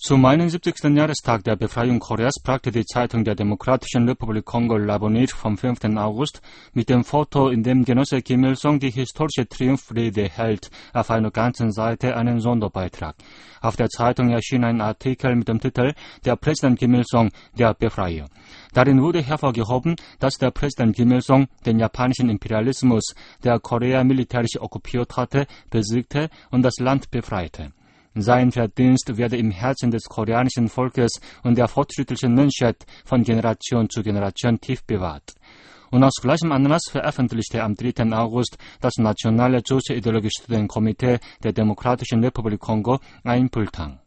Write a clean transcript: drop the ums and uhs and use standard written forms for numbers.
Zum 71. Jahrestag der Befreiung Koreas brachte die Zeitung der Demokratischen Republik Kongo L'Avenir vom 5. August mit dem Foto, in dem Genosse Kim Il-sung die historische Triumphrede hält, auf einer ganzen Seite einen Sonderbeitrag. Auf der Zeitung erschien ein Artikel mit dem Titel »Der Präsident Kim Il-sung, der Befreier«. Darin wurde hervorgehoben, dass der Präsident Kim Il-sung den japanischen Imperialismus, der Korea militärisch okkupiert hatte, besiegte und das Land befreite. Sein Verdienst werde im Herzen des koreanischen Volkes und der fortschrittlichen Menschheit von Generation zu Generation tief bewahrt. Und aus gleichem Anlass veröffentlichte am 3. August das Nationale Soziologische Studienkomitee der Demokratischen Republik Kongo ein Bulletin.